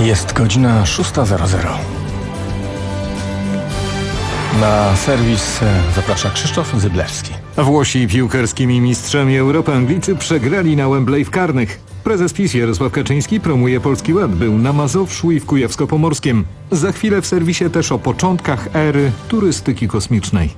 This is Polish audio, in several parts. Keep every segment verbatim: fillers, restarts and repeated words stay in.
Jest godzina szósta zero zero. Na serwis zaprasza Krzysztof Zyblewski. Włosi piłkarskimi mistrzami Europy Anglicy przegrali na Wembley w karnych. Prezes PiS Jarosław Kaczyński promuje Polski Ład. Był na Mazowszu i w Kujawsko-Pomorskiem. Za chwilę w serwisie też o początkach ery turystyki kosmicznej.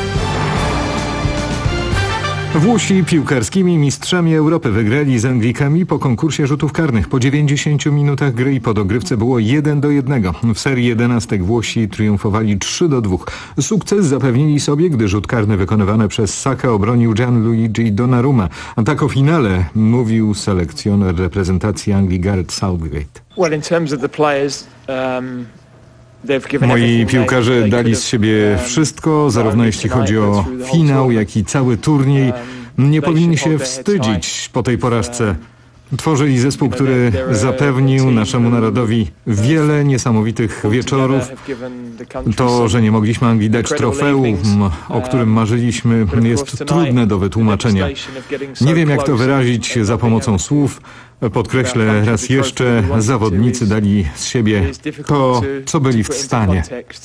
Włosi piłkarskimi mistrzami Europy wygrali z Anglikami po konkursie rzutów karnych. Po dziewięćdziesięciu minutach gry i po dogrywce było jeden do jednego. W serii jedenastek Włosi triumfowali trzy do dwóch. Sukces zapewnili sobie, gdy rzut karny wykonywany przez Saka obronił Gianluigi Donnarumma. A tak o finale mówił selekcjoner reprezentacji Anglii Gareth Southgate. Well, in terms of the players, um... Moi piłkarze dali z siebie wszystko, zarówno jeśli chodzi o finał, jak i cały turniej. Nie powinni się wstydzić po tej porażce. Tworzyli zespół, który zapewnił naszemu narodowi wiele niesamowitych wieczorów. To, że nie mogliśmy Anglii dać trofeum, o którym marzyliśmy, jest trudne do wytłumaczenia. Nie wiem, jak to wyrazić za pomocą słów. Podkreślę raz jeszcze, zawodnicy dali z siebie to, co byli w stanie.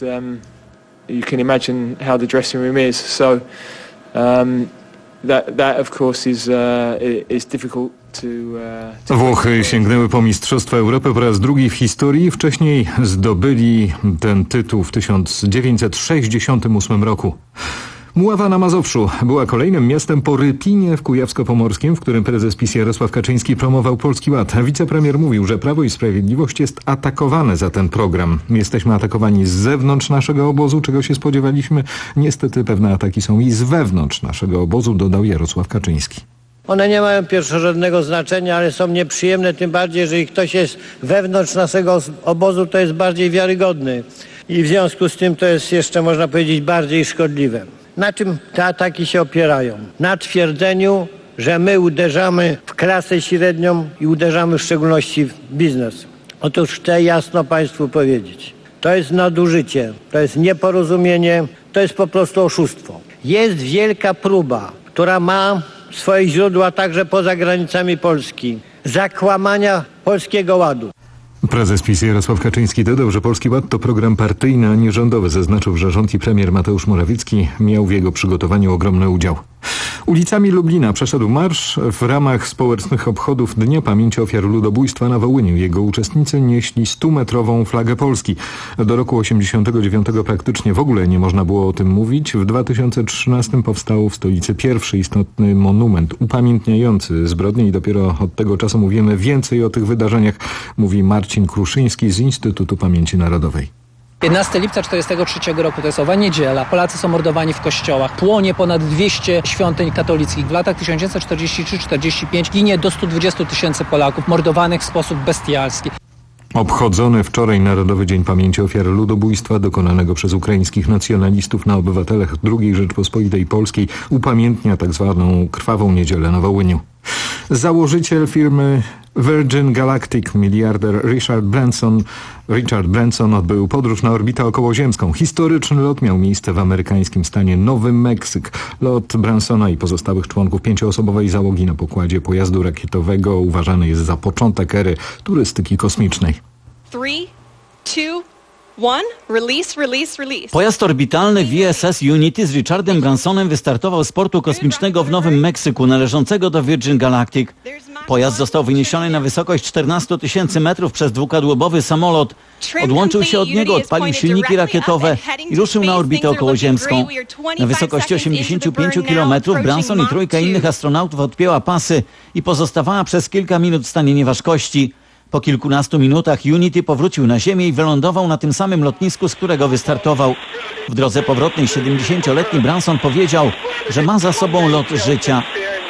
Włochy sięgnęły po Mistrzostwa Europy po raz drugi w historii. Wcześniej zdobyli ten tytuł w tysiąc dziewięćset sześćdziesiątym ósmym roku. Mława na Mazowszu była kolejnym miastem po Rypinie w Kujawsko-Pomorskim, w którym prezes PiS Jarosław Kaczyński promował Polski Ład. Wicepremier mówił, że Prawo i Sprawiedliwość jest atakowane za ten program. Jesteśmy atakowani z zewnątrz naszego obozu, czego się spodziewaliśmy. Niestety pewne ataki są i z wewnątrz naszego obozu, dodał Jarosław Kaczyński. One nie mają pierwszorzędnego znaczenia, ale są nieprzyjemne, tym bardziej, jeżeli ktoś jest wewnątrz naszego obozu, to jest bardziej wiarygodny. I w związku z tym to jest jeszcze, można powiedzieć, bardziej szkodliwe. Na czym te ataki się opierają? Na twierdzeniu, że my uderzamy w klasę średnią i uderzamy w szczególności w biznes. Otóż chcę jasno Państwu powiedzieć. To jest nadużycie, to jest nieporozumienie, to jest po prostu oszustwo. Jest wielka próba, która ma swoje źródła także poza granicami Polski, zakłamania Polskiego Ładu. Prezes PiS Jarosław Kaczyński dodał, że Polski Ład to program partyjny, a nie rządowy. Zaznaczył, że rząd i premier Mateusz Morawiecki miał w jego przygotowaniu ogromny udział. Ulicami Lublina przeszedł marsz w ramach społecznych obchodów Dnia Pamięci Ofiar Ludobójstwa na Wołyniu. Jego uczestnicy nieśli stumetrową flagę Polski. Do roku osiemdziesiątego dziewiątego praktycznie w ogóle nie można było o tym mówić. W dwa tysiące trzynastym powstał w stolicy pierwszy istotny monument upamiętniający zbrodnie i dopiero od tego czasu mówimy więcej o tych wydarzeniach, mówi Marcin Kruszyński z Instytutu Pamięci Narodowej. jedenastego lipca tysiąc dziewięćset czterdziestego trzeciego roku, to jest owa niedziela. Polacy są mordowani w kościołach. Płonie ponad dwieście świątyń katolickich. W latach tysiąc dziewięćset czterdziestym trzecim do czterdziestego piątego ginie do stu dwudziestu tysięcy Polaków, mordowanych w sposób bestialski. Obchodzony wczoraj Narodowy Dzień Pamięci Ofiar Ludobójstwa dokonanego przez ukraińskich nacjonalistów na obywatelach drugiej Rzeczpospolitej Polskiej upamiętnia tak zwaną Krwawą Niedzielę na Wołyniu. Założyciel firmy Virgin Galactic, miliarder Richard Branson, Richard Branson odbył podróż na orbitę okołoziemską. Historyczny lot miał miejsce w amerykańskim stanie Nowy Meksyk. Lot Bransona i pozostałych członków pięcioosobowej załogi na pokładzie pojazdu rakietowego uważany jest za początek ery turystyki kosmicznej. Three, two, one, release, release, release. Pojazd orbitalny V S S Unity z Richardem Bransonem wystartował z portu kosmicznego w Nowym Meksyku należącego do Virgin Galactic. Pojazd został wyniesiony na wysokość czternastu tysięcy metrów przez dwukadłubowy samolot. Odłączył się od niego, odpalił silniki rakietowe i ruszył na orbitę okołoziemską. Na wysokości osiemdziesięciu pięciu kilometrów Branson i trójka innych astronautów odpięła pasy i pozostawała przez kilka minut w stanie nieważkości. Po kilkunastu minutach Unity powrócił na Ziemię i wylądował na tym samym lotnisku, z którego wystartował. W drodze powrotnej siedemdziesięcioletni Branson powiedział, że ma za sobą lot życia.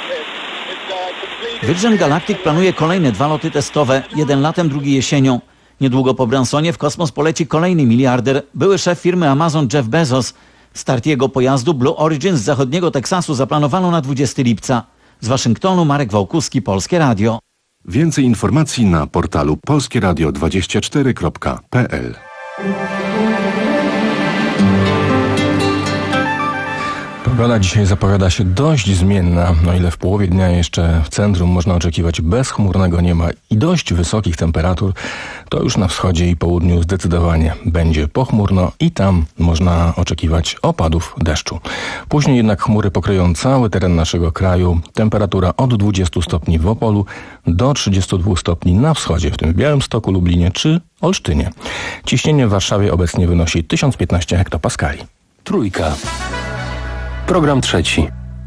Virgin Galactic planuje kolejne dwa loty testowe, jeden latem, drugi jesienią. Niedługo po Bransonie w kosmos poleci kolejny miliarder, były szef firmy Amazon Jeff Bezos. Start jego pojazdu Blue Origin z zachodniego Teksasu zaplanowano na dwudziestego lipca. Z Waszyngtonu Marek Wałkuski, Polskie Radio. Więcej informacji na portalu polskie radio dwadzieścia cztery kropka p l. Pogoda dzisiaj zapowiada się dość zmienna, o ile w połowie dnia jeszcze w centrum można oczekiwać bezchmurnego nieba i dość wysokich temperatur, to już na wschodzie i południu zdecydowanie będzie pochmurno i tam można oczekiwać opadów deszczu. Później jednak chmury pokryją cały teren naszego kraju. Temperatura od dwudziestu stopni w Opolu do trzydziestu dwóch stopni na wschodzie, w tym w Białymstoku, Lublinie czy Olsztynie. Ciśnienie w Warszawie obecnie wynosi tysiąc piętnaście hektopaskali. Trójka. Program trzeci.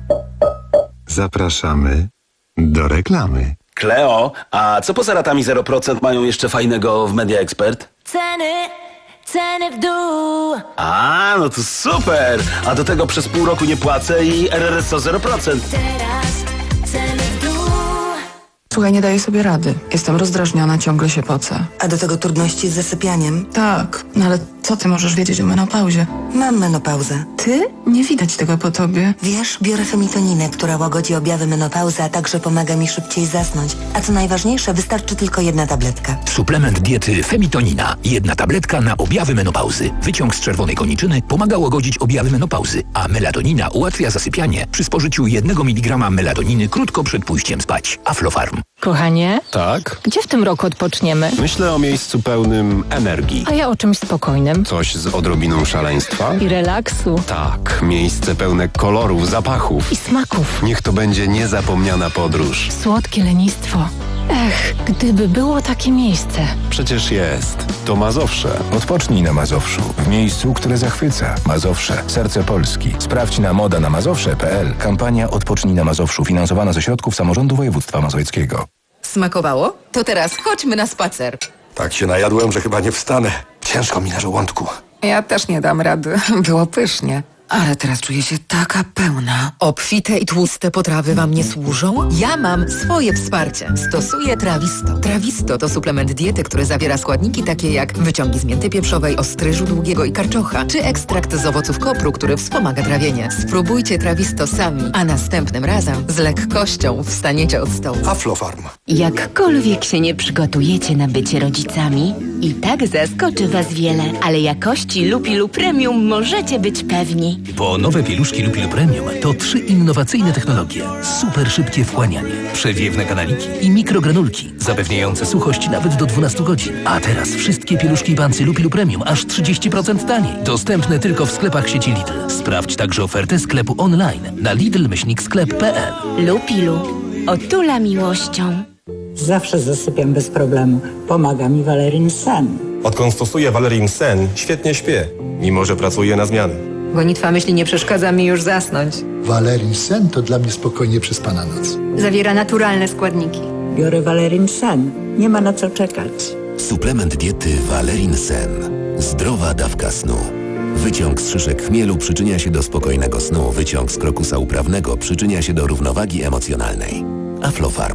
Zapraszamy do reklamy. Kleo, a co poza ratami zero procent mają jeszcze fajnego w Media Expert? Ceny, ceny w dół. A, no to super! A do tego przez pół roku nie płacę i R R S O zero procent. Teraz ceny w dół. Słuchaj, nie daję sobie rady. Jestem rozdrażniona, ciągle się pocę. A do tego trudności z zasypianiem? Tak, no ale co ty możesz wiedzieć o menopauzie? Mam menopauzę. Ty? Nie widać tego po tobie. Wiesz, biorę femitoninę, która łagodzi objawy menopauzy, a także pomaga mi szybciej zasnąć. A co najważniejsze, wystarczy tylko jedna tabletka. Suplement diety Femitonina. Jedna tabletka na objawy menopauzy. Wyciąg z czerwonej koniczyny pomaga łagodzić objawy menopauzy, a melatonina ułatwia zasypianie przy spożyciu jednego miligrama melatoniny krótko przed pójściem spać. Aflofarm. Kochanie? Tak? Gdzie w tym roku odpoczniemy? Myślę o miejscu pełnym energii. A ja o czymś spokojnym. Coś z odrobiną szaleństwa? I relaksu. Tak, miejsce pełne kolorów, zapachów. I smaków. Niech to będzie niezapomniana podróż. Słodkie lenistwo. Ech, gdyby było takie miejsce. Przecież jest. To Mazowsze. Odpocznij na Mazowszu. W miejscu, które zachwyca. Mazowsze. Serce Polski. Sprawdź na moda na mazowsze kropka p l. Kampania Odpocznij na Mazowszu. Finansowana ze środków samorządu województwa mazowieckiego. Smakowało? To teraz chodźmy na spacer. Tak się najadłem, że chyba nie wstanę. Ciężko mi na żołądku. Ja też nie dam rady. Było pysznie. Ale teraz czuję się taka pełna. Obfite i tłuste potrawy wam nie służą? Ja mam swoje wsparcie. Stosuję Trawisto. Trawisto to suplement diety, który zawiera składniki takie jak wyciągi z mięty pieprzowej, ostryżu długiego i karczocha, czy ekstrakt z owoców kopru, który wspomaga trawienie. Spróbujcie Trawisto sami, a następnym razem z lekkością wstaniecie od stołu. Aflofarm. Jakkolwiek się nie przygotujecie na bycie rodzicami, i tak zaskoczy was wiele, ale jakości Lupilu Premium możecie być pewni. Bo nowe pieluszki Lupilu Premium to trzy innowacyjne technologie. Super szybkie wchłanianie, przewiewne kanaliki i mikrogranulki, zapewniające suchość nawet do dwunastu godzin. A teraz wszystkie pieluszki i pansy Lupilu Premium aż trzydzieści procent taniej. Dostępne tylko w sklepach sieci Lidl. Sprawdź także ofertę sklepu online na lidl myślnik sklep kropka p l. Lupilu. Otula miłością. Zawsze zasypiam bez problemu. Pomaga mi Valerin Sen. Odkąd stosuję Valerin Sen, świetnie śpię, mimo że pracuję na zmiany. Gonitwa myśli nie przeszkadza mi już zasnąć. Valerin Sen to dla mnie spokojnie przespana noc. Zawiera naturalne składniki. Biorę Valerin Sen. Nie ma na co czekać. Suplement diety Valerin Sen. Zdrowa dawka snu. Wyciąg z szyszek chmielu przyczynia się do spokojnego snu. Wyciąg z krokusa uprawnego przyczynia się do równowagi emocjonalnej. Aflofarm.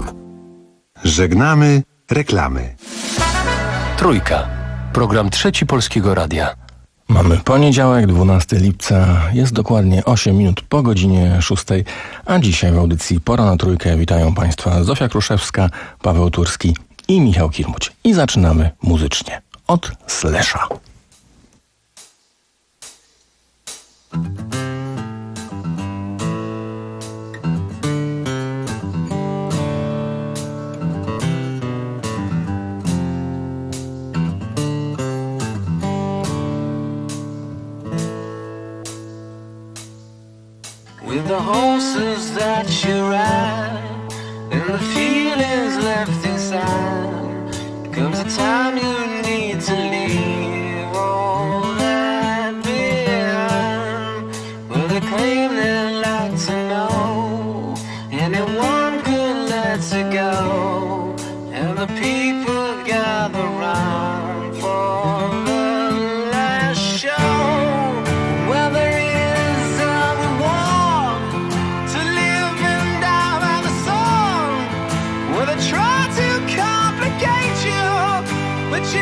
Żegnamy reklamy. Trójka. Program trzeci Polskiego Radia. Mamy poniedziałek, dwunastego lipca, jest dokładnie osiem minut po godzinie szóstej, a dzisiaj w audycji Pora na Trójkę witają Państwa Zofia Kruszewska, Paweł Turski i Michał Kirmuć. I zaczynamy muzycznie od Slasha. With the horses that you ride and the feelings left inside, comes a time you need to leave all that behind. Well, they claim they'd like to know anyone could let it go, and the people gather round for the last show. Well, there is a reward to live and die by the song. Well, they try to complicate you, but you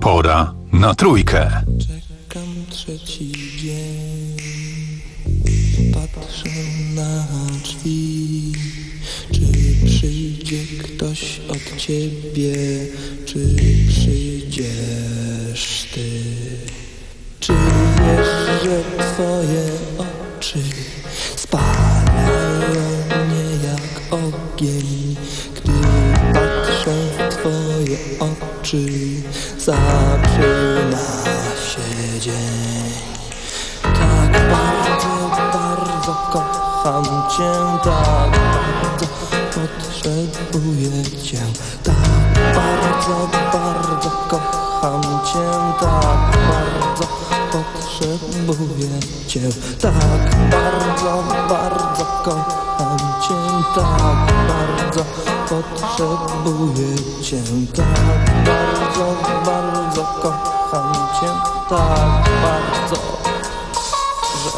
Pora na trójkę. Czekam trzeci dzień, patrzę na drzwi. Czy przyjdzie ktoś od ciebie, czy przyjdziesz ty? Czy wiesz, że twoje oczy spalają mnie jak ogień? Gdy patrzę w twoje oczy, zaczyna się dzień. Tak bardzo, bardzo kocham cię, tak bardzo potrzebuję cię. Tak bardzo, bardzo kocham cię, tak bardzo potrzebuję cię. Tak bardzo, bardzo kocham cię, tak bardzo potrzebuję cię. Tak bardzo, bardzo kocham cię, tak bardzo, że...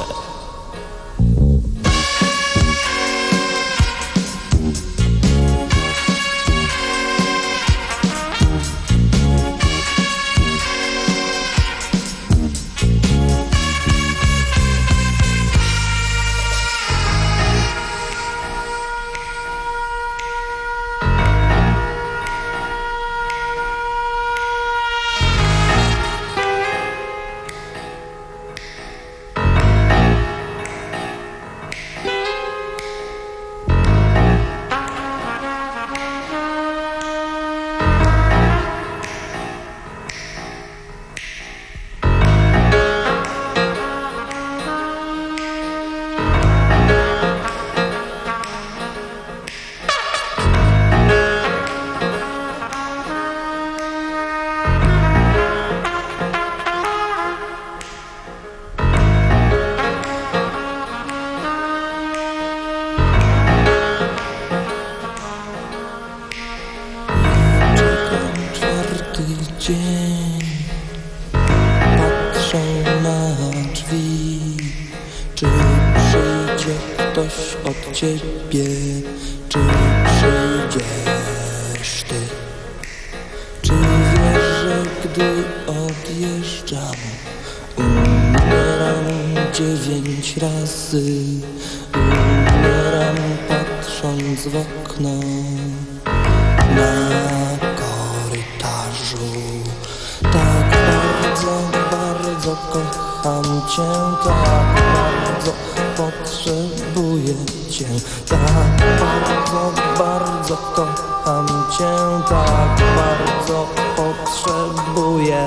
dzień, patrzę na drzwi. Czy przyjdzie ktoś od ciebie, czy przyjdziesz ty? Czy wiesz, że gdy odjeżdżam, umieram dziewięć razy, umieram patrząc w okno na korytarzu. Tak bardzo, bardzo kocham cię, tak bardzo potrzebuję cię. Tak bardzo, bardzo kocham cię, tak bardzo potrzebuję.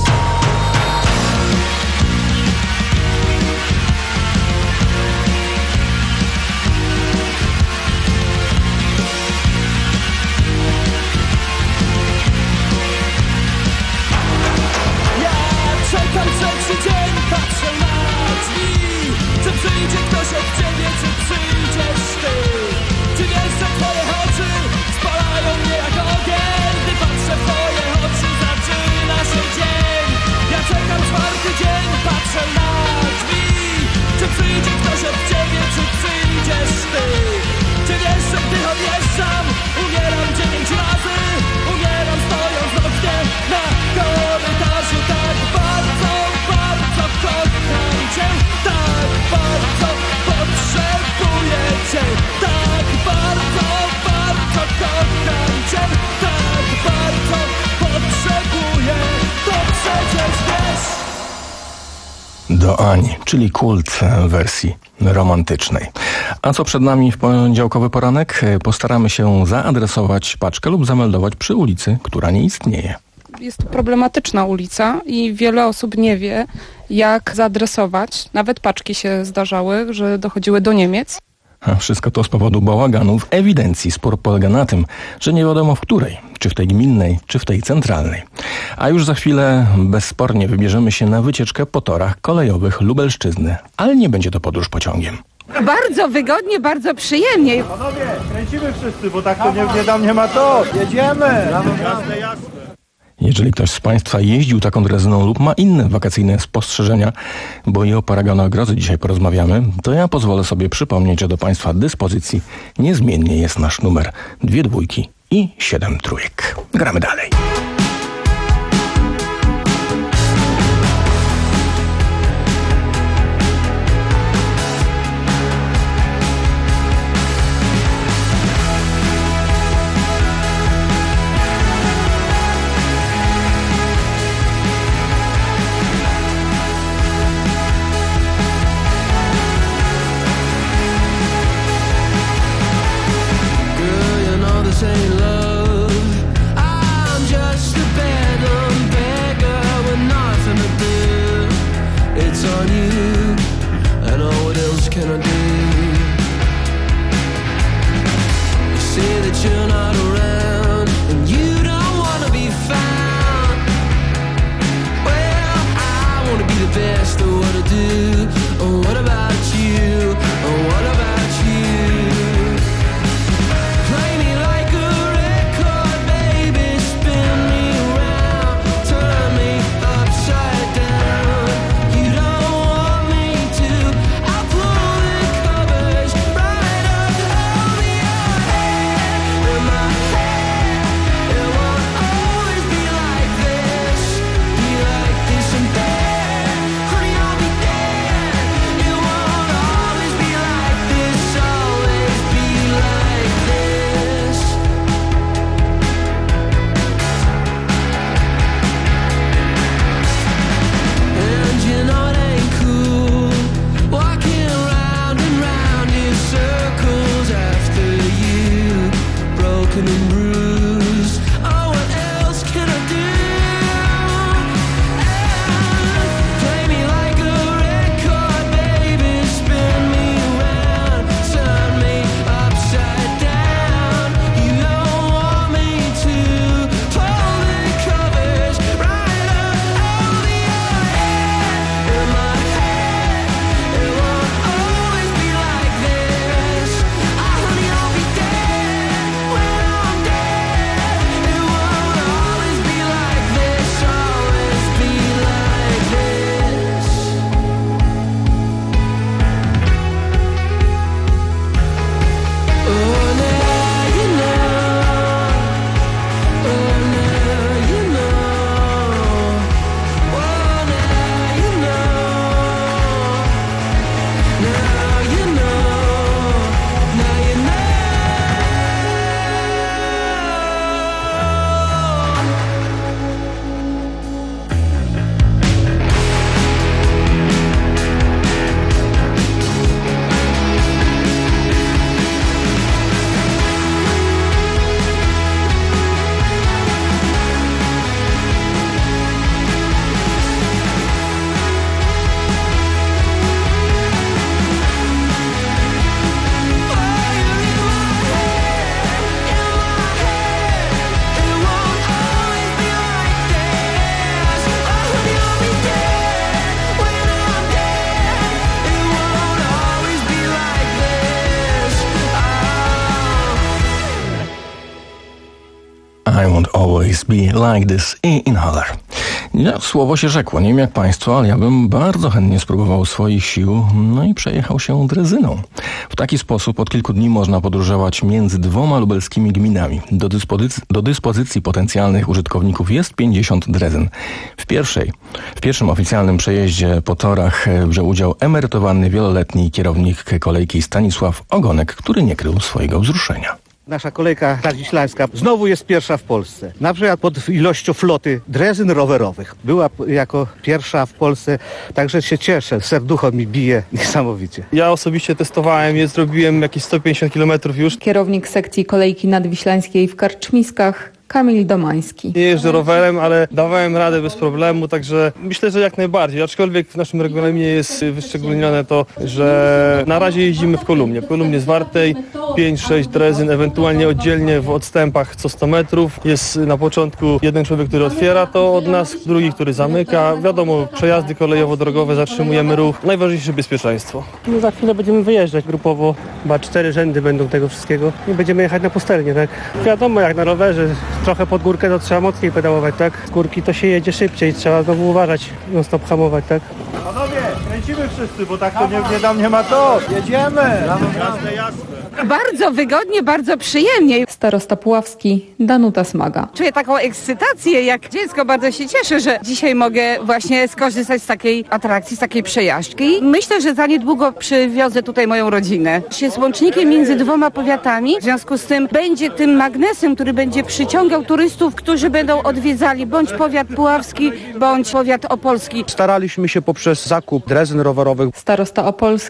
Czekam trzeci dzień, patrzę na drzwi. Czy przyjdzie ktoś od ciebie, czy przyjdziesz ty? Czy wiesz, że twoje oczy spalają mnie jak ogień? Gdy patrzę w twoje oczy, zaczyna się dzień. Ja czekam czwarty dzień, patrzę na drzwi. Czy przyjdzie ktoś od ciebie, czy przyjdziesz ty? Czy wiesz, że gdy odjeżdżam, umieram dziewięć razy, umieram stojąc w oknie na korytarzu. Tak bardzo, bardzo kocham cię, tak bardzo potrzebuję cię. Tak bardzo, bardzo kocham cię, tak bardzo potrzebuję. To przecież wiesz. Do Ani, czyli kult w wersji romantycznej. A co przed nami w poniedziałkowy poranek? Postaramy się zaadresować paczkę lub zameldować przy ulicy, która nie istnieje. Jest to problematyczna ulica i wiele osób nie wie, jak zaadresować. Nawet paczki się zdarzały, że dochodziły do Niemiec. A wszystko to z powodu bałaganu w ewidencji. Spór polega na tym, że nie wiadomo w której, czy w tej gminnej, czy w tej centralnej. A już za chwilę bezspornie wybierzemy się na wycieczkę po torach kolejowych Lubelszczyzny, ale nie będzie to podróż pociągiem. Bardzo wygodnie, bardzo przyjemnie. Panowie, kręcimy wszyscy, bo tak to nie, nie, tam nie ma to. Jedziemy! Jasne, jasne. Jeżeli ktoś z Państwa jeździł taką drezyną lub ma inne wakacyjne spostrzeżenia, bo i o paragonach grozy dzisiaj porozmawiamy, to ja pozwolę sobie przypomnieć, że do Państwa dyspozycji niezmiennie jest nasz numer dwie dwójki i siedem trójek. Gramy dalej. best. Oh, what to do? Oh, what about you? Oh, what about you? Play me like a record, baby. Spin me around, turn me upside down. You don't want me to. I'll pull the covers right up, hold me your head in my head. It won't always be like this, be like this and that. Honey, I'll be dead. It won't always be like this, always be like this. And you know it ain't cool, walking round and round in circles after you, broken and bruised. Oh, what else can I do? And play me like a record, baby. Spin me around, turn me upside down. You don't want me to. Pull the covers right up, hold me your head in my head. It won't always be like this. Oh, honey, I'll be dead when I'm dead. It won't always be like this, always be like this. Oh, now you know. Oh, now you know. Oh, now you know. Now you know. Now you know. I won't always be like this i Inhaler. Ja, słowo się rzekło, nie wiem jak państwo, ale ja bym bardzo chętnie spróbował swoich sił, no i przejechał się drezyną. W taki sposób od kilku dni można podróżować między dwoma lubelskimi gminami. Do dyspozycji, do dyspozycji potencjalnych użytkowników jest pięćdziesiąt drezyn. W pierwszej, w pierwszym oficjalnym przejeździe po torach wziął udział emerytowany wieloletni kierownik kolejki Stanisław Ogonek, który nie krył swojego wzruszenia. Nasza kolejka nadwiślańska znowu jest pierwsza w Polsce. Na przykład pod ilością floty drezyn rowerowych. Była jako pierwsza w Polsce, także się cieszę. Serducho mi bije niesamowicie. Ja osobiście testowałem je, zrobiłem jakieś sto pięćdziesiąt kilometrów już. Kierownik sekcji kolejki nadwiślańskiej w Karczmiskach, Kamil Domański. Nie jeżdżę rowerem, ale dawałem radę bez problemu, także myślę, że jak najbardziej. Aczkolwiek w naszym regulaminie jest wyszczególnione to, że na razie jeździmy w kolumnie. W kolumnie zwartej, pięć sześć drezyn, ewentualnie oddzielnie w odstępach co sto metrów. Jest na początku jeden człowiek, który otwiera to od nas, drugi, który zamyka. Wiadomo, przejazdy kolejowo-drogowe, zatrzymujemy ruch. Najważniejsze bezpieczeństwo. No za chwilę będziemy wyjeżdżać grupowo, chyba cztery rzędy będą tego wszystkiego i będziemy jechać na pustelnię, tak? Wiadomo, jak na rowerze, trochę pod górkę to trzeba mocniej pedałować, tak? Z górki to się jedzie szybciej, trzeba znowu uważać, non stop hamować, tak? Panowie, kręcimy wszyscy, bo tak to nie, nie dam, nie ma to. Jedziemy! Jasne, jasne. Bardzo wygodnie, bardzo przyjemnie. Starosta Puławski, Danuta Smaga. Czuję taką ekscytację jak dziecko. Bardzo się cieszę, że dzisiaj mogę właśnie skorzystać z takiej atrakcji, z takiej przejażdżki. Myślę, że za niedługo przywiozę tutaj moją rodzinę. Jest łącznikiem między dwoma powiatami. W związku z tym będzie tym magnesem, który będzie przyciągał turystów, którzy będą odwiedzali bądź powiat puławski, bądź powiat opolski. Staraliśmy się poprzez zakup drezyn rowerowych. Starosta Opolski,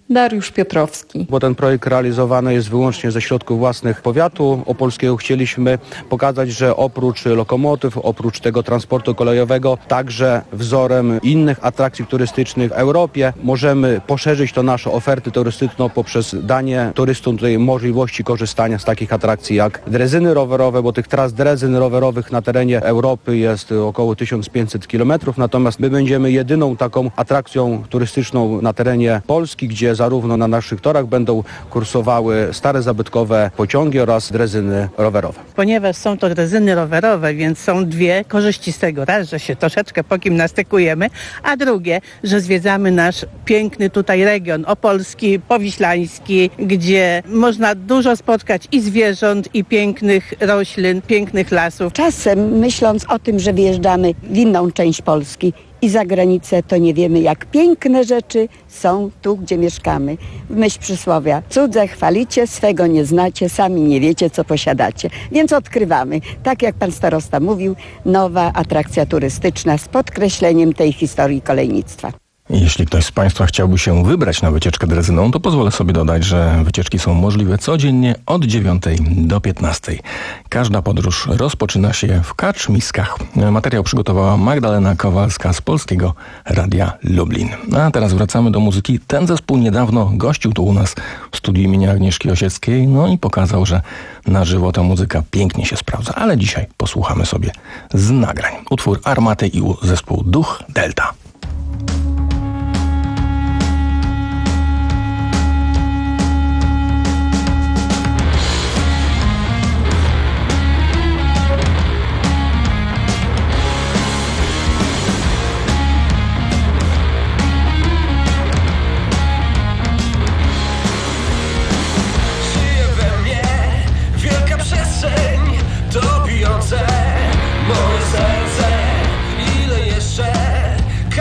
Dariusz Piotrowski. Bo ten projekt realizowany jest wyłącznie ze środków własnych powiatu opolskiego. Chcieliśmy pokazać, że oprócz lokomotyw, oprócz tego transportu kolejowego, także wzorem innych atrakcji turystycznych w Europie możemy poszerzyć to naszą ofertę turystyczną poprzez danie turystom tutaj możliwości korzystania z takich atrakcji jak drezyny rowerowe, bo tych tras drezyn rowerowych na terenie Europy jest około tysiąc pięćset kilometrów, natomiast my będziemy jedyną taką atrakcją turystyczną na terenie Polski, gdzie zarówno na naszych torach będą kursowały stare zabytkowe pociągi oraz drezyny rowerowe. Ponieważ są to drezyny rowerowe, więc są dwie korzyści z tego. Raz, że się troszeczkę pogimnastykujemy, a drugie, że zwiedzamy nasz piękny tutaj region opolski, powiślański, gdzie można dużo spotkać i zwierząt, i pięknych roślin, pięknych lasów. Czasem myśląc o tym, że wyjeżdżamy w inną część Polski i za granicę, to nie wiemy, jak piękne rzeczy są tu, gdzie mieszkamy. W myśl przysłowia: cudze chwalicie, swego nie znacie, sami nie wiecie, co posiadacie. Więc odkrywamy, tak jak pan starosta mówił, nowa atrakcja turystyczna z podkreśleniem tej historii kolejnictwa. Jeśli ktoś z Państwa chciałby się wybrać na wycieczkę drezyną, to pozwolę sobie dodać, że wycieczki są możliwe codziennie od dziewiątej do piętnastej. Każda podróż rozpoczyna się w Karczmiskach. Materiał przygotowała Magdalena Kowalska z Polskiego Radia Lublin. A teraz wracamy do muzyki. Ten zespół niedawno gościł tu u nas w studiu imienia Agnieszki Osieckiej, no i pokazał, że na żywo ta muzyka pięknie się sprawdza. Ale dzisiaj posłuchamy sobie z nagrań. Utwór Armaty i zespół Duch Delta. Moje serce, ile jeszcze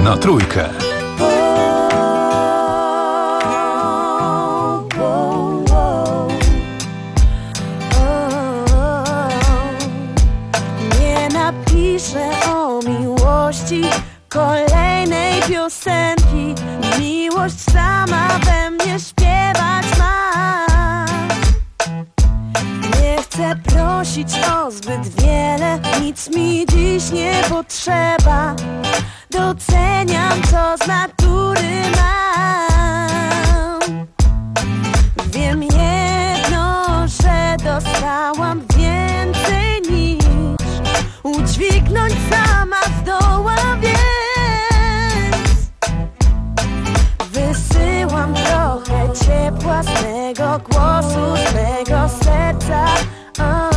na trójkę. Nie napiszę o miłości kolejnej piosenki. Miłość sama we mnie śpiewać ma. Nie chcę prosić o zbyt wiele, nic mi dziś nie potrzeba. Doceniam, co z natury mam. Wiem jedno, że dostałam więcej niż udźwignąć sama zdołam, więc wysyłam trochę ciepła z mego głosu, z mego serca. Oh.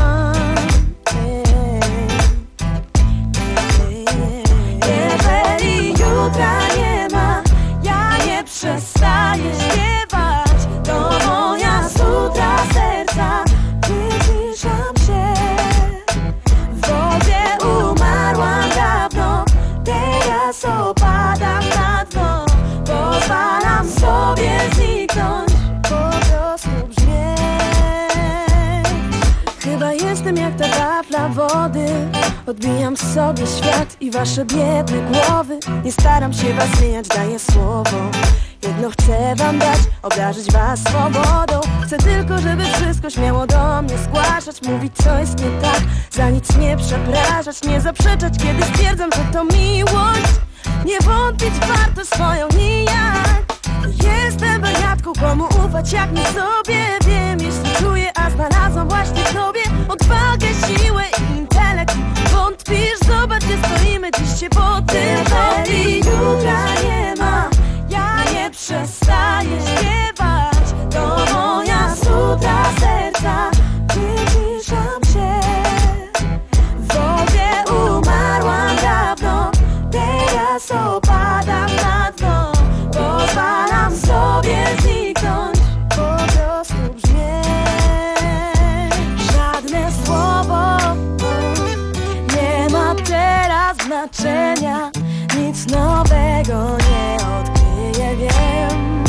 Jutra nie ma, ja nie przestaję śpiewać. To moja sutra serca, wyciszam się. W wodzie umarłam dawno, teraz opadam na dno. Pozwalam sobie zniknąć, po prostu brzmieć. Chyba jestem jak ta wafla wody, odbijam sobie świat i wasze biedne głowy. Nie staram się was zmieniać, daję słowo. Jedno chcę wam dać, obdarzyć was swobodą. Chcę tylko, żeby wszystko śmiało do mnie zgłaszać. Mówić, co jest nie tak, za nic nie przepraszać. Nie zaprzeczać, kiedy stwierdzam, że to miłość. Nie wątpić warto swoją nijak. Jestem wariatką, komu ufać jak nie sobie. Wiem, jeśli czuję, a znalazłam właśnie w tobie odwagę, siłę i intelekt. Wątpisz, zobacz, gdzie stoimy, dziś się po tym. Jeżeli jutra nie ma, ja nie przestaję śpiewać. To moja sutra serca, wyciszam się. W wodzie umarłam dawno, teraz opadam na dno. Pozwalam sobie zniknąć, po prostu brzmieć. Żadne słowo nie ma teraz znaczenia. Nic nowego nie odkryję, wiem.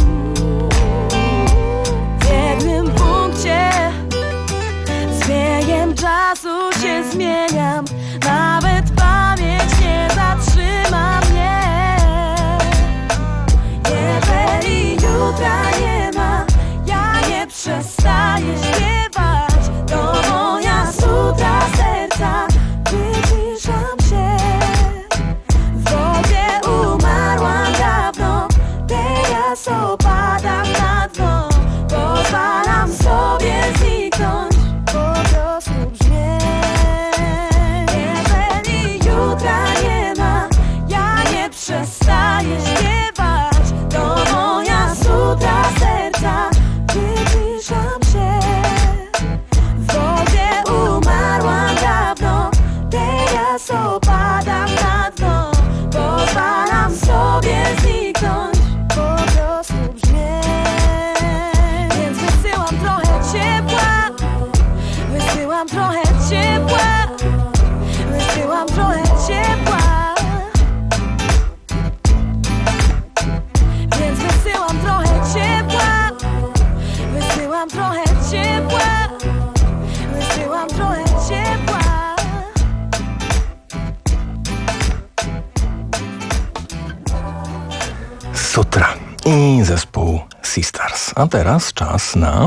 W jednym punkcie z biegiem czasu się zmieniam. Nawet pamięć nie zatrzyma mnie. Jeżeli jutra nie ma, ja nie przestaję śpiewać. To moja sutra serca, wyciszam się. W wodzie umarłam dawno, teraz opadam na dno. Pozwalam sobie zniknąć, po prostu brzmieć. Jeżeli jutra nie ma, ja nie przestaję śpiewać. To moja sutra serca, wyciszam się. W wodzie umarłam dawno, teraz opadam na dno. Pozwalam sobie zniknąć, po prostu brzmieć. Więc wysyłam trochę ciepła, wysyłam trochę ciepła, wysyłam trochę ciepła. Więc wysyłam trochę ciepła, wysyłam trochę ciepła, wysyłam trochę ciepła. Sutra i zespół Sisters. A teraz czas na...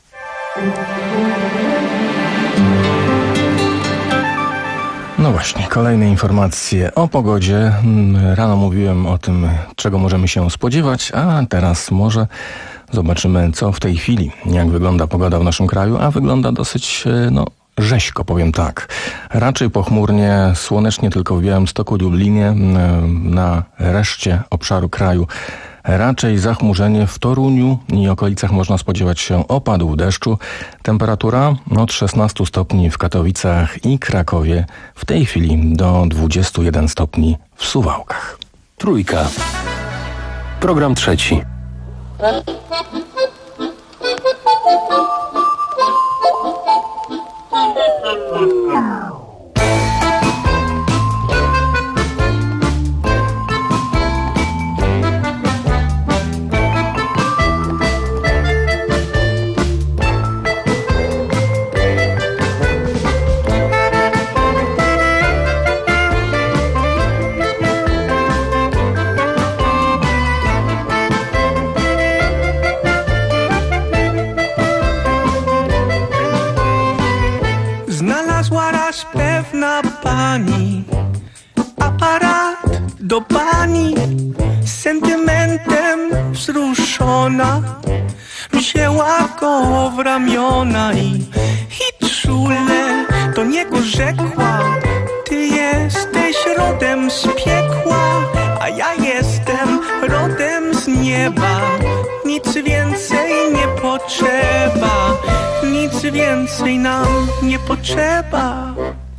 No właśnie, kolejne informacje o pogodzie. Rano mówiłem o tym, czego możemy się spodziewać, a teraz może zobaczymy, co w tej chwili, jak wygląda pogoda w naszym kraju, a wygląda dosyć, no, rzeźko, powiem tak. Raczej pochmurnie, słonecznie tylko w Białymstoku, Lublinie, na reszcie obszaru kraju. Raczej zachmurzenie w Toruniu i okolicach można spodziewać się opadów deszczu. Temperatura od szesnastu stopni w Katowicach i Krakowie, w tej chwili do dwudziestu jeden stopni w Suwałkach. Trójka. Program trzeci. Wniosła raz pewna pani aparat do bani, sentymentem wzruszona wzięła go w ramiona i, i czule do niego rzekła: ty jesteś rodem z piekła, a ja jestem rodem z nieba. Nic więcej nie potrzeba, nic więcej nam nie potrzeba.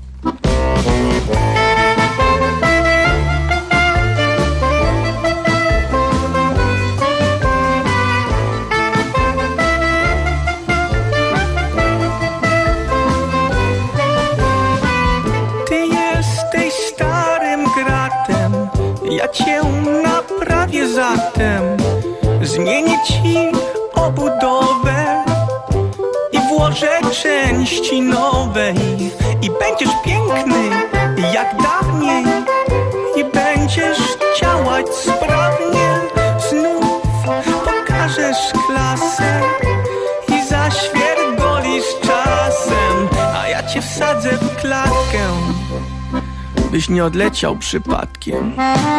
Ja cię naprawię zatem, zmienię ci obudowę i włożę części nowe i, i będziesz piękny jak dawniej i będziesz działać sprawnie. Znów pokażesz klasę i zaświergolisz czasem, a ja cię wsadzę w klatkę, byś nie odleciał przypadkiem.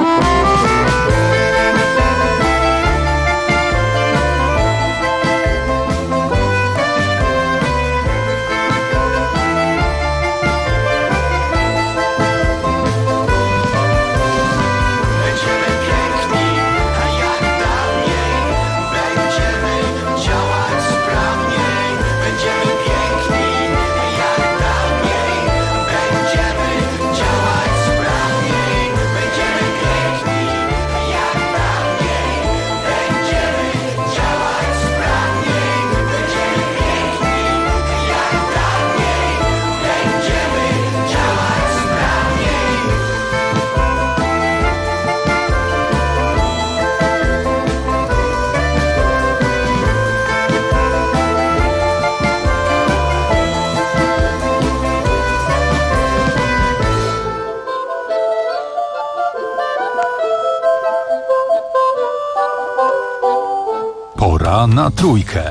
Pora na trójkę.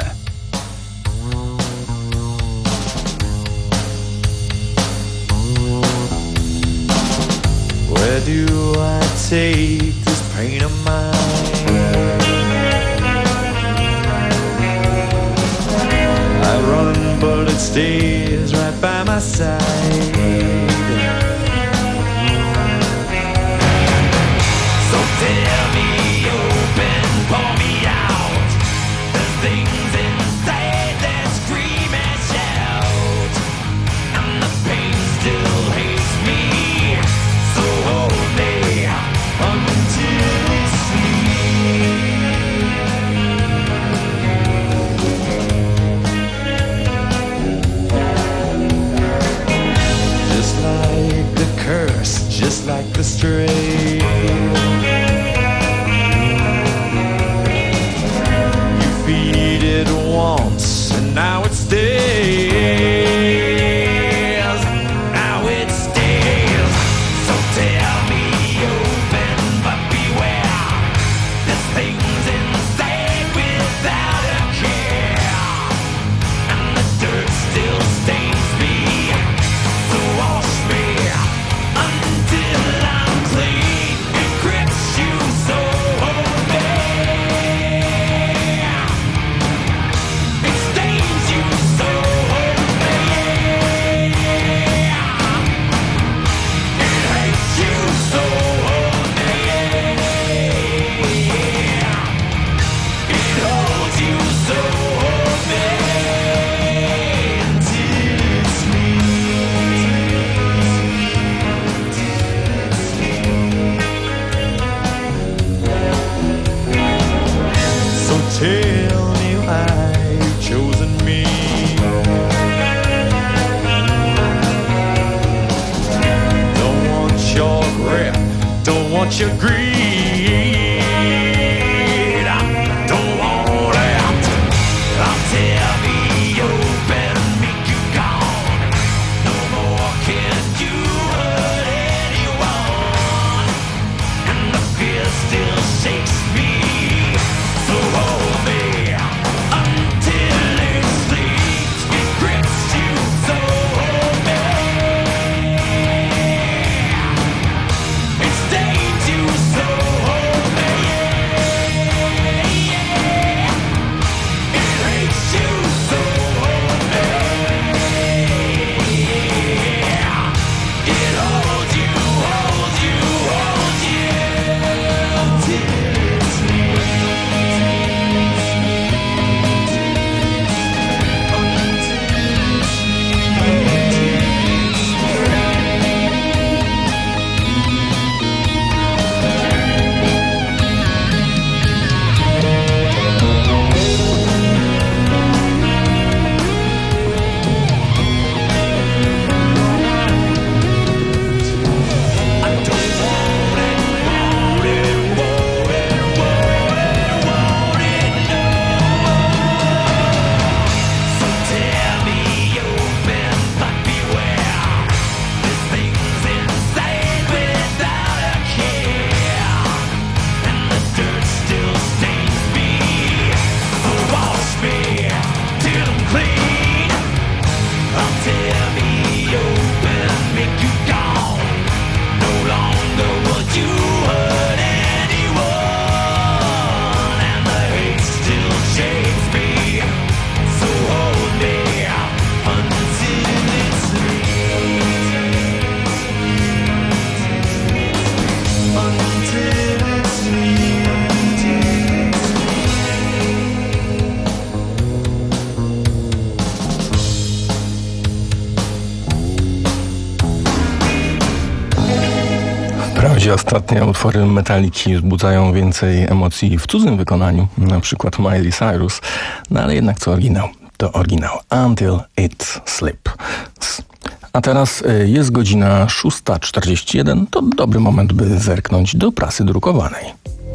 Where do I take this pain of mine? I run but it stays right by my side. So tell me, open, pour me out the things inside that scream and shout, and the pain still hates me. So hold me until we sleep. Just like the curse, just like the strain. You feed it once, and now it stays. Now it stays. So tell me, open, but beware. This thing's inside without a care, and the dirt still stains me. So wash me until I'm clean. It grips you so bad. It stains you so bad. It hates you so bad. It holds you so bad till it's So tell me why you've chosen me. Don't want your grip, don't want your greed. I don't want it. I'll tell me open, make you gone. No more can do what anyone, and the fear still shakes me. So hold me until it sleeps. It grips you so bad. Wprawdzie ostatnie utwory Metaliki wzbudzają więcej emocji w cudzym wykonaniu, na przykład Miley Cyrus, no ale jednak co oryginał, to oryginał. Until It Sleeps. A teraz jest godzina szósta czterdzieści jeden, to dobry moment, by zerknąć do prasy drukowanej.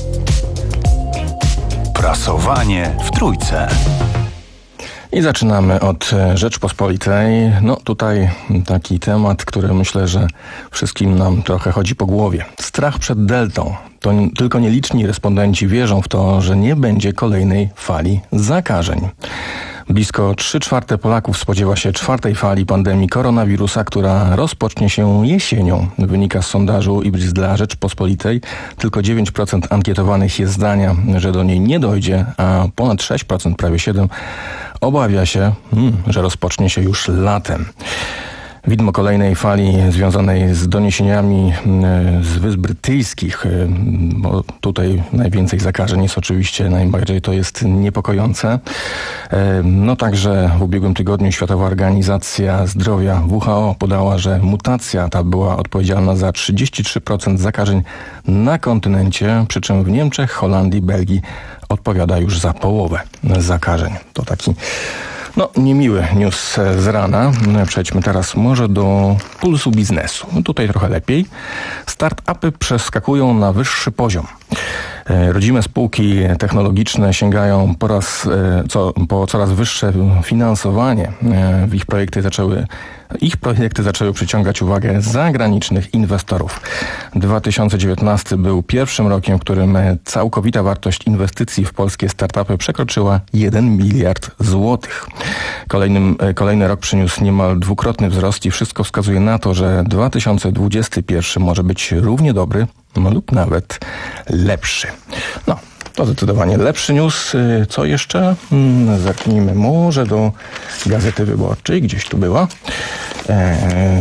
Prasowanie w Trójce. I zaczynamy od Rzeczpospolitej. No tutaj taki temat, który myślę, że wszystkim nam trochę chodzi po głowie. Strach przed deltą. To tylko nieliczni respondenci wierzą w to, że nie będzie kolejnej fali zakażeń. Blisko trzy czwarte Polaków spodziewa się czwartej fali pandemii koronawirusa, która rozpocznie się jesienią. Wynika z sondażu Ibris dla Rzeczpospolitej. Tylko dziewięć procent ankietowanych jest zdania, że do niej nie dojdzie, a ponad sześć procent, prawie siedem procent, obawia się, hmm, że rozpocznie się już latem. Widmo kolejnej fali związanej z doniesieniami z Wysp Brytyjskich, bo tutaj najwięcej zakażeń jest oczywiście, najbardziej to jest niepokojące. No także w ubiegłym tygodniu Światowa Organizacja Zdrowia W H O podała, że mutacja ta była odpowiedzialna za trzydzieści trzy procent zakażeń na kontynencie, przy czym w Niemczech, Holandii, Belgii odpowiada już za połowę zakażeń. To taki No, niemiły news z rana. Przejdźmy teraz może do pulsu biznesu. No, tutaj trochę lepiej. Start-upy przeskakują na wyższy poziom. Rodzime spółki technologiczne sięgają po, raz, co, po coraz wyższe finansowanie. W ich projekty zaczęły Ich projekty zaczęły przyciągać uwagę zagranicznych inwestorów. dwa tysiące dziewiętnasty był pierwszym rokiem, w którym całkowita wartość inwestycji w polskie startupy przekroczyła jeden miliard złotych. Kolejnym, kolejny rok przyniósł niemal dwukrotny wzrost i wszystko wskazuje na to, że dwa tysiące dwudziesty pierwszy może być równie dobry, no lub nawet lepszy. No. To zdecydowanie lepszy news. Co jeszcze? Zerknijmy może do Gazety Wyborczej. Gdzieś tu była. Eee...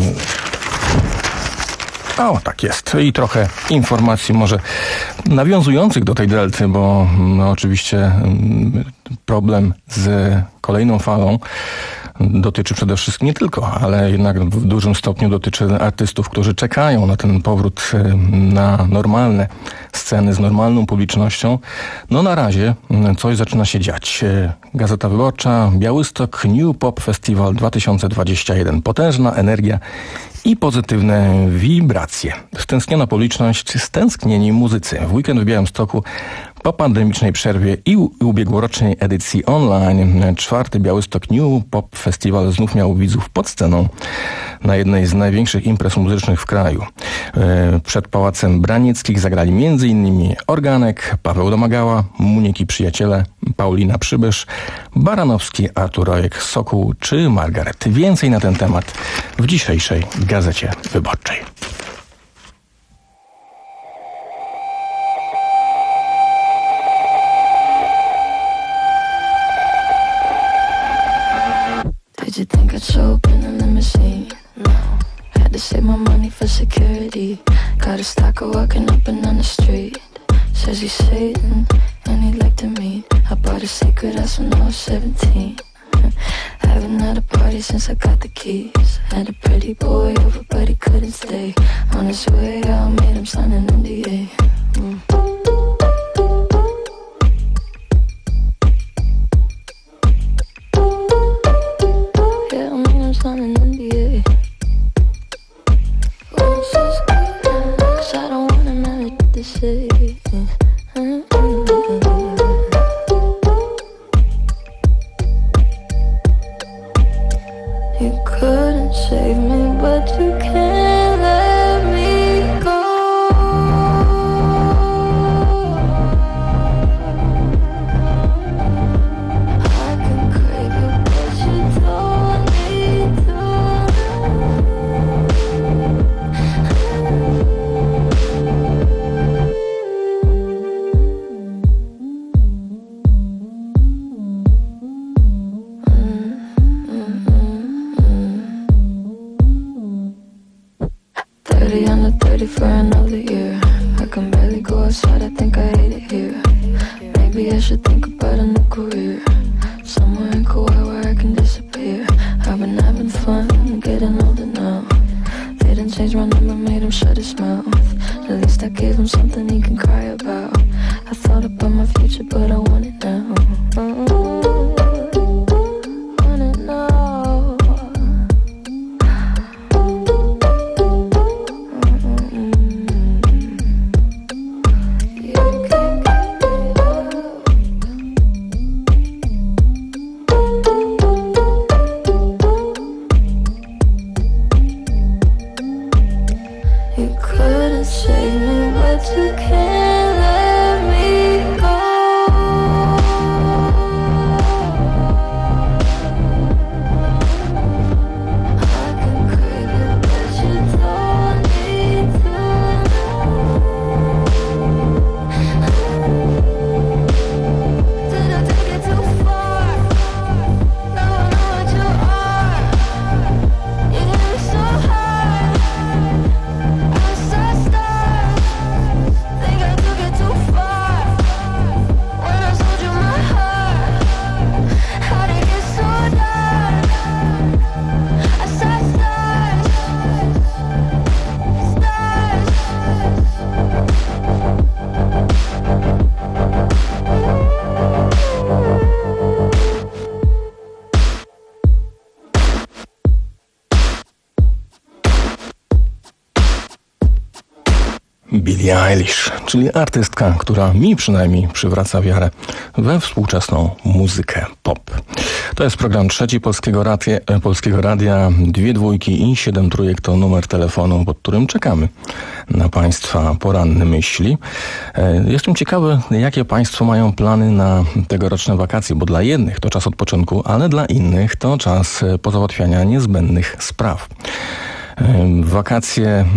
O, tak jest. I trochę informacji może nawiązujących do tej delty, bo no, oczywiście problem z kolejną falą dotyczy przede wszystkim nie tylko, ale jednak w dużym stopniu dotyczy artystów, którzy czekają na ten powrót na normalne sceny z normalną publicznością. No na razie coś zaczyna się dziać. Gazeta Wyborcza, Białystok New Pop Festival dwa tysiące dwudziesty pierwszy. Potężna energia i pozytywne wibracje. Stęskniona publiczność, stęsknieni muzycy. W weekend w Białymstoku po pandemicznej przerwie i ubiegłorocznej edycji online czwarty Białystok New Pop Festival znów miał widzów pod sceną na jednej z największych imprez muzycznych w kraju. Przed Pałacem Branieckich zagrali m.in. Organek, Paweł Domagała, Muniek i Przyjaciele, Paulina Przybysz, Baranowski, Artur Rojek, Sokół czy Margaret. Więcej na ten temat w dzisiejszej Gazecie Wyborczej. Did you think I'd show up in a limousine? No. Had to save my money for security. Got a stalker walking up and down the street. Says he's Satan and he'd like to meet. I bought a secret house when I was seventeen. Haven't had a party since I got the keys. Had a pretty boy over but he couldn't stay. On his way I made him sign an N D A. Mm. On an N D A. Once is good, cause I don't wanna manage to say. You couldn't save me, but you can't let me go. I can crave you, but you don't need to. thirty under thirty for another year. I can barely go outside, I think I hate it here. Maybe I should think about a new career. Somewhere in Kauai where I can disappear. I've been having fun, getting older now. Didn't change my number, made him shut his mouth. I gave him something he can cry about. I thought about my future, but I want it now. Mm-hmm. Want it now. You can't let me go. I can crave it, but you don't need to know. Did I take it too far? Now I know what you are. You hit me so hard. I was so stuck. Think I took it too far when I sold you my heart. How'd it get so dark? I saw stars, stars. Billie Eilish, czyli artystka, która mi przynajmniej przywraca wiarę we współczesną muzykę pop. To jest program trzeci Polskiego Radia, Polskiego Radia. Dwie dwójki i siedem trójek to numer telefonu, pod którym czekamy na Państwa poranne myśli. Jestem ciekawy, jakie Państwo mają plany na tegoroczne wakacje, bo dla jednych to czas odpoczynku, ale dla innych to czas pozałatwiania niezbędnych spraw. Wakacje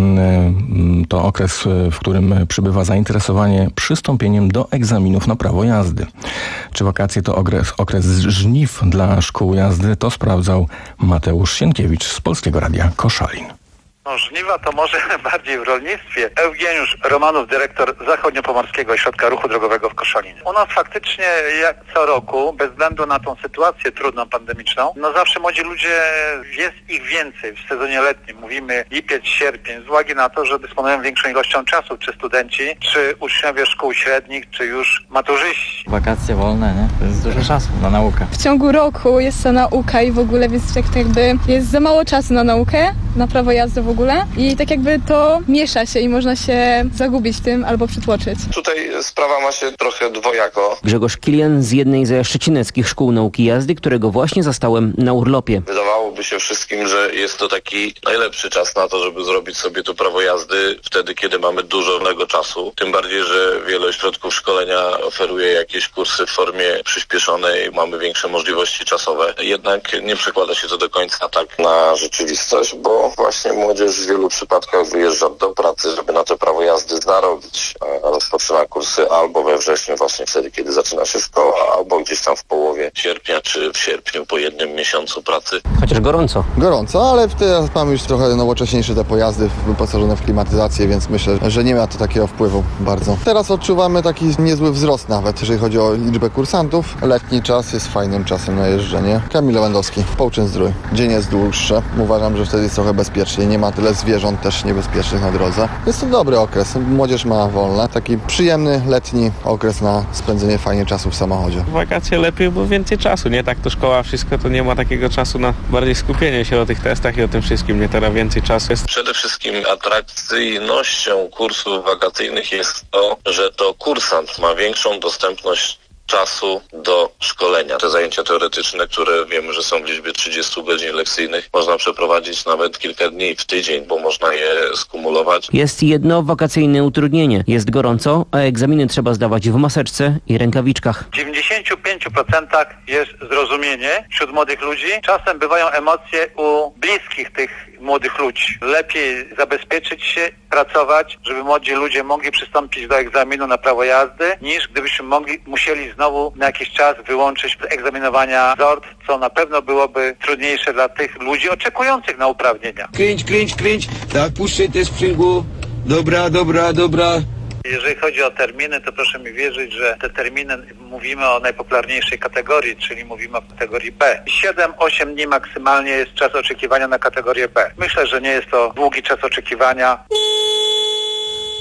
to okres, w którym przybywa zainteresowanie przystąpieniem do egzaminów na prawo jazdy. Czy wakacje to okres, okres żniw dla szkół jazdy? To sprawdzał Mateusz Sienkiewicz z Polskiego Radia Koszalin. No, żniwa to może bardziej w rolnictwie. Eugeniusz Romanów, dyrektor Zachodniopomorskiego Ośrodka Ruchu Drogowego w Koszalinie. U nas faktycznie jak co roku, bez względu na tą sytuację trudną, pandemiczną, no zawsze młodzi ludzie, jest ich więcej w sezonie letnim. Mówimy lipiec, sierpień, z uwagi na to, że dysponują większą ilością czasu, czy studenci, czy uczniowie szkół średnich, czy już maturzyści. Wakacje wolne, nie? To jest dużo czasu na naukę. W ciągu roku jest ta nauka i w ogóle, więc tak jakby jest za mało czasu na naukę, na prawo jazdy w ogóle i tak jakby to miesza się i można się zagubić w tym albo przytłoczyć. Tutaj sprawa ma się trochę dwojako. Grzegorz Kilian z jednej ze szczecineckich szkół nauki jazdy, którego właśnie zastałem na urlopie. Wydawałoby się wszystkim, że jest to taki najlepszy czas na to, żeby zrobić sobie to prawo jazdy wtedy, kiedy mamy dużo wolnego czasu. Tym bardziej, że wiele ośrodków szkolenia oferuje jakieś kursy w formie przyspieszonej, mamy większe możliwości czasowe. Jednak nie przekłada się to do końca tak na rzeczywistość, bo właśnie młodzież w wielu przypadkach wyjeżdża do pracy, żeby na to prawo jazdy zarobić. Rozpoczyna kursy albo we wrześniu, właśnie wtedy, kiedy zaczyna się szkoła, albo gdzieś tam w połowie sierpnia, czy w sierpniu po jednym miesiącu pracy. Chociaż gorąco. Gorąco, ale teraz mamy już trochę nowocześniejsze te pojazdy wyposażone w klimatyzację, więc myślę, że nie ma to takiego wpływu bardzo. Teraz odczuwamy taki niezły wzrost nawet, jeżeli chodzi o liczbę kursantów. Letni czas jest fajnym czasem na jeżdżenie. Kamil Lewandowski, Połczyn-Zdrój. Dzień jest dłuższy. Uważam, że wtedy jest trochę bezpieczniej. Nie ma tyle zwierząt też niebezpiecznych na drodze. Jest to dobry okres. Młodzież ma wolne. Taki przyjemny, letni okres na spędzenie fajnie czasu w samochodzie. Wakacje lepiej, bo więcej czasu, nie? Tak to szkoła, wszystko, to nie ma takiego czasu na bardziej skupienie się o tych testach i o tym wszystkim. Nie, teraz więcej czasu jest. Przede wszystkim atrakcyjnością kursów wakacyjnych jest to, że to kursant ma większą dostępność czasu do szkolenia. Te zajęcia teoretyczne, które wiemy, że są w liczbie trzydziestu godzin lekcyjnych, można przeprowadzić nawet kilka dni w tydzień, bo można je skumulować. Jest jedno wakacyjne utrudnienie. Jest gorąco, a egzaminy trzeba zdawać w maseczce i rękawiczkach. W dziewięćdziesięciu pięciu procentach jest zrozumienie wśród młodych ludzi. Czasem bywają emocje u bliskich tych młodych ludzi. Lepiej zabezpieczyć się, pracować, żeby młodzi ludzie mogli przystąpić do egzaminu na prawo jazdy, niż gdybyśmy mogli, musieli znowu na jakiś czas wyłączyć egzaminowania Z O R T, co na pewno byłoby trudniejsze dla tych ludzi oczekujących na uprawnienia. Kręć, kręć, kręć, tak, puszczaj te sprzęgło. Dobra, dobra, dobra. Jeżeli chodzi o terminy, to proszę mi wierzyć, że te terminy, mówimy o najpopularniejszej kategorii, czyli mówimy o kategorii B. siedem osiem dni maksymalnie jest czas oczekiwania na kategorię B. Myślę, że nie jest to długi czas oczekiwania.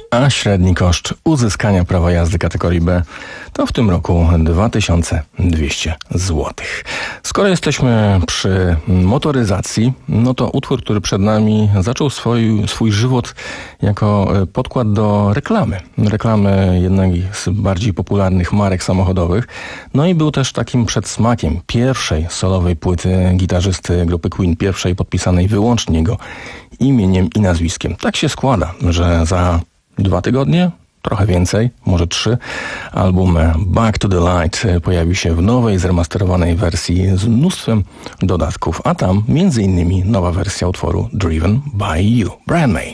a średni koszt uzyskania prawa jazdy kategorii B to w tym roku dwa tysiące dwieście złotych. Skoro jesteśmy przy motoryzacji, no to utwór, który przed nami zaczął swój, swój żywot jako podkład do reklamy. Reklamy jednej z bardziej popularnych marek samochodowych. No i był też takim przedsmakiem pierwszej solowej płyty gitarzysty grupy Queen, pierwszej podpisanej wyłącznie jego imieniem i nazwiskiem. Tak się składa, że za dwa tygodnie, trochę więcej, może trzy, album Back to the Light pojawi się w nowej, zremasterowanej wersji z mnóstwem dodatków, a tam między innymi nowa wersja utworu Driven by You, Brian May.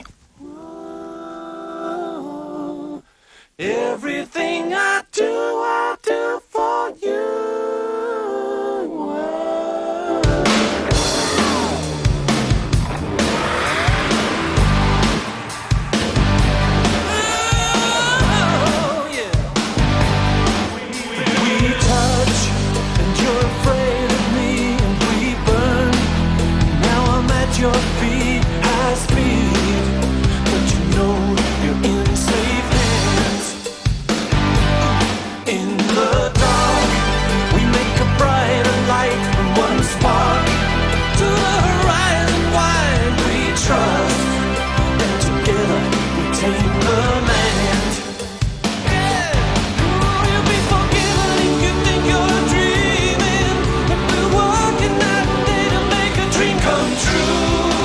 Everything I do, I do for you. Your feet, high speed, but you know you're in safe hands. In the dark, we make a brighter light from one spark to the horizon wide. We trust that together we tame the land. Yeah, you'll be forgiven if you think you're dreaming. If we're working night and day to make a dream come true.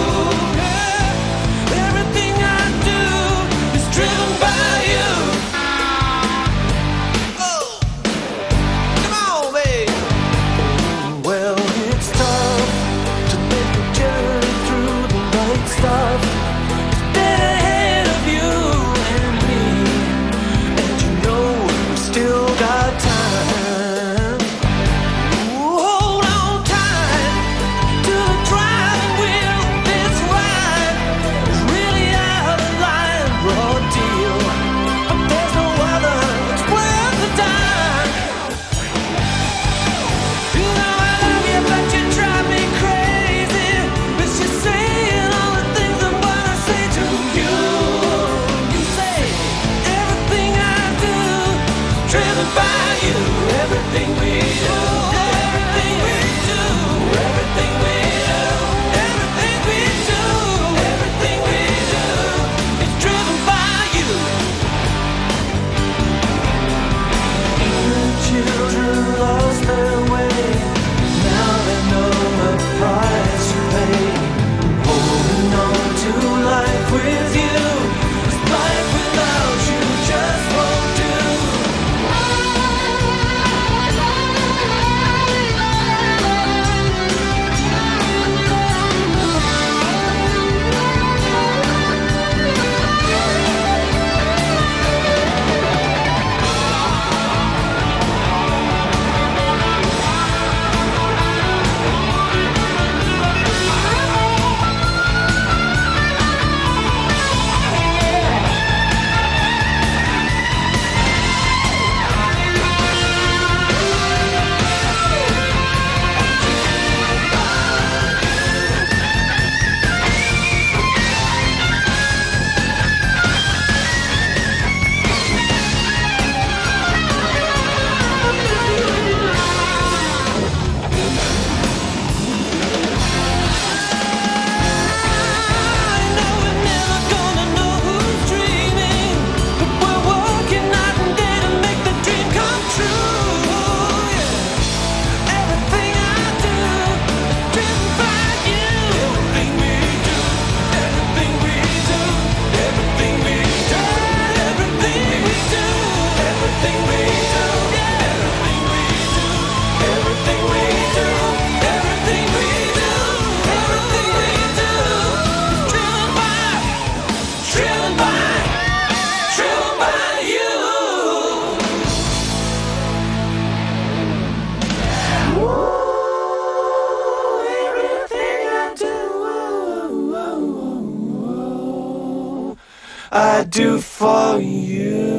I do for you.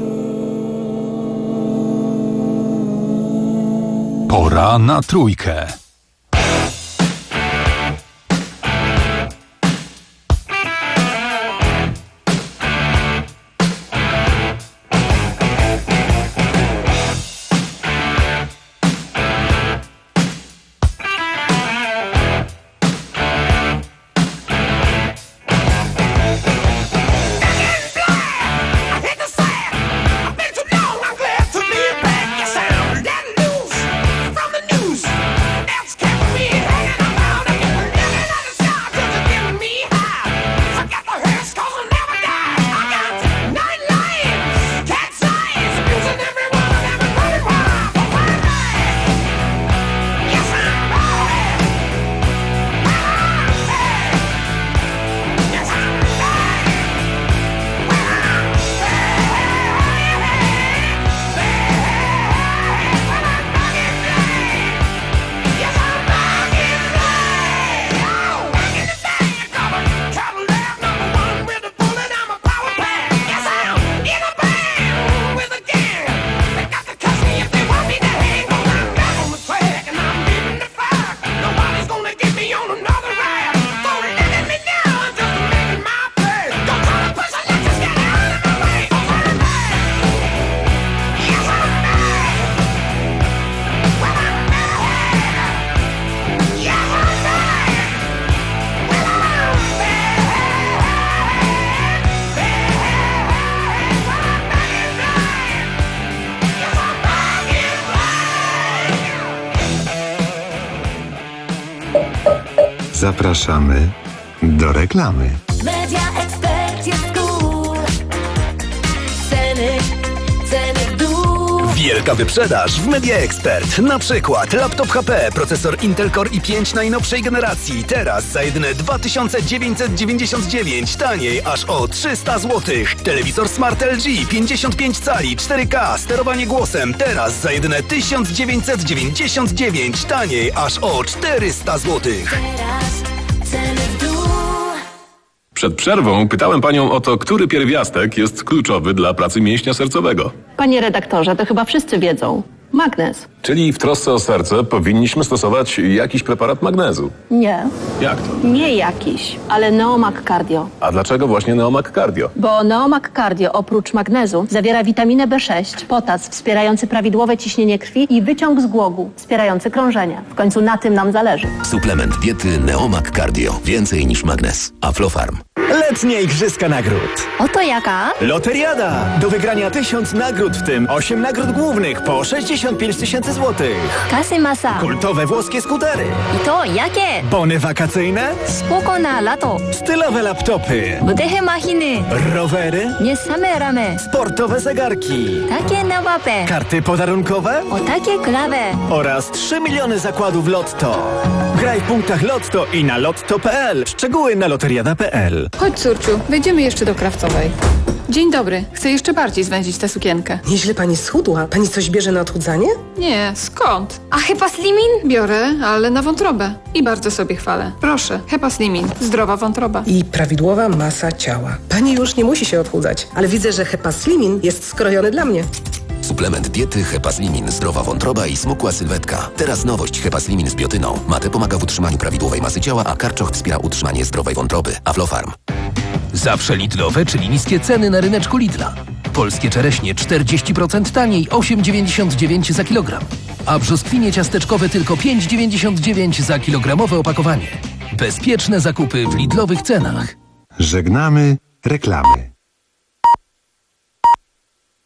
Pora na trójkę. Zapraszamy do reklamy. Media Expert jest cool. Ceny, ceny w dół. Wielka wyprzedaż w Media Expert. Na przykład laptop H P, procesor Intel Core i pięć najnowszej generacji. Teraz za jedyne dwa tysiące dziewięćset dziewięćdziesiąt dziewięć, taniej aż o trzysta złotych. Telewizor Smart L G pięćdziesiąt pięć cali, cztery K, sterowanie głosem. Teraz za jedyne tysiąc dziewięćset dziewięćdziesiąt dziewięć, taniej aż o czterysta złotych. Teraz ceny w dół. Przed przerwą pytałem panią o to, który pierwiastek jest kluczowy dla pracy mięśnia sercowego. Panie redaktorze, to chyba wszyscy wiedzą. Magnez. Czyli w trosce o serce powinniśmy stosować jakiś preparat magnezu. Nie. Jak to? Nie jakiś, ale Neomag Cardio. A dlaczego właśnie Neomag Cardio? Bo Neomag Cardio oprócz magnezu zawiera witaminę B sześć, potas wspierający prawidłowe ciśnienie krwi i wyciąg z głogu wspierający krążenie. W końcu na tym nam zależy. Suplement diety Neomag Cardio. Więcej niż magnez. Aflofarm. Letnie Igrzyska Nagród. Oto jaka? Loteriada. Do wygrania tysiąc nagród, w tym osiem nagród głównych po sześćdziesiąt pięć tysięcy złotych. Kasy masa. Kultowe włoskie skutery. I to jakie? Bony wakacyjne. Spoko na lato. Stylowe laptopy. Budehe machiny. Rowery. Nie same ramy. Sportowe zegarki. Takie nowape. Karty podarunkowe. O takie klawe. Oraz trzy miliony zakładów Lotto. Graj w punktach Lotto i na lotto kropka p l. Szczegóły na loteriada kropka p l. Chodź, córciu, wejdziemy jeszcze do Krawcowej. Dzień dobry. Chcę jeszcze bardziej zwęzić tę sukienkę. Nieźle pani schudła. Pani coś bierze na odchudzanie? Nie, skąd? A Hepaslimin? Biorę, ale na wątrobę. I bardzo sobie chwalę. Proszę, Hepaslimin. Zdrowa wątroba. I prawidłowa masa ciała. Pani już nie musi się odchudzać, ale widzę, że Hepaslimin jest skrojony dla mnie. Suplement diety Hepaslimin, zdrowa wątroba i smukła sylwetka. Teraz nowość Hepaslimin z biotyną. Mate pomaga w utrzymaniu prawidłowej masy ciała, a karczoch wspiera utrzymanie zdrowej wątroby. Aflofarm. Zawsze Lidlowe, czyli niskie ceny na ryneczku Lidla. Polskie czereśnie czterdzieści procent taniej, osiem dziewięćdziesiąt dziewięć za kilogram. A brzoskwinie ciasteczkowe tylko pięć dziewięćdziesiąt dziewięć za kilogramowe opakowanie. Bezpieczne zakupy w Lidlowych cenach. Żegnamy reklamy.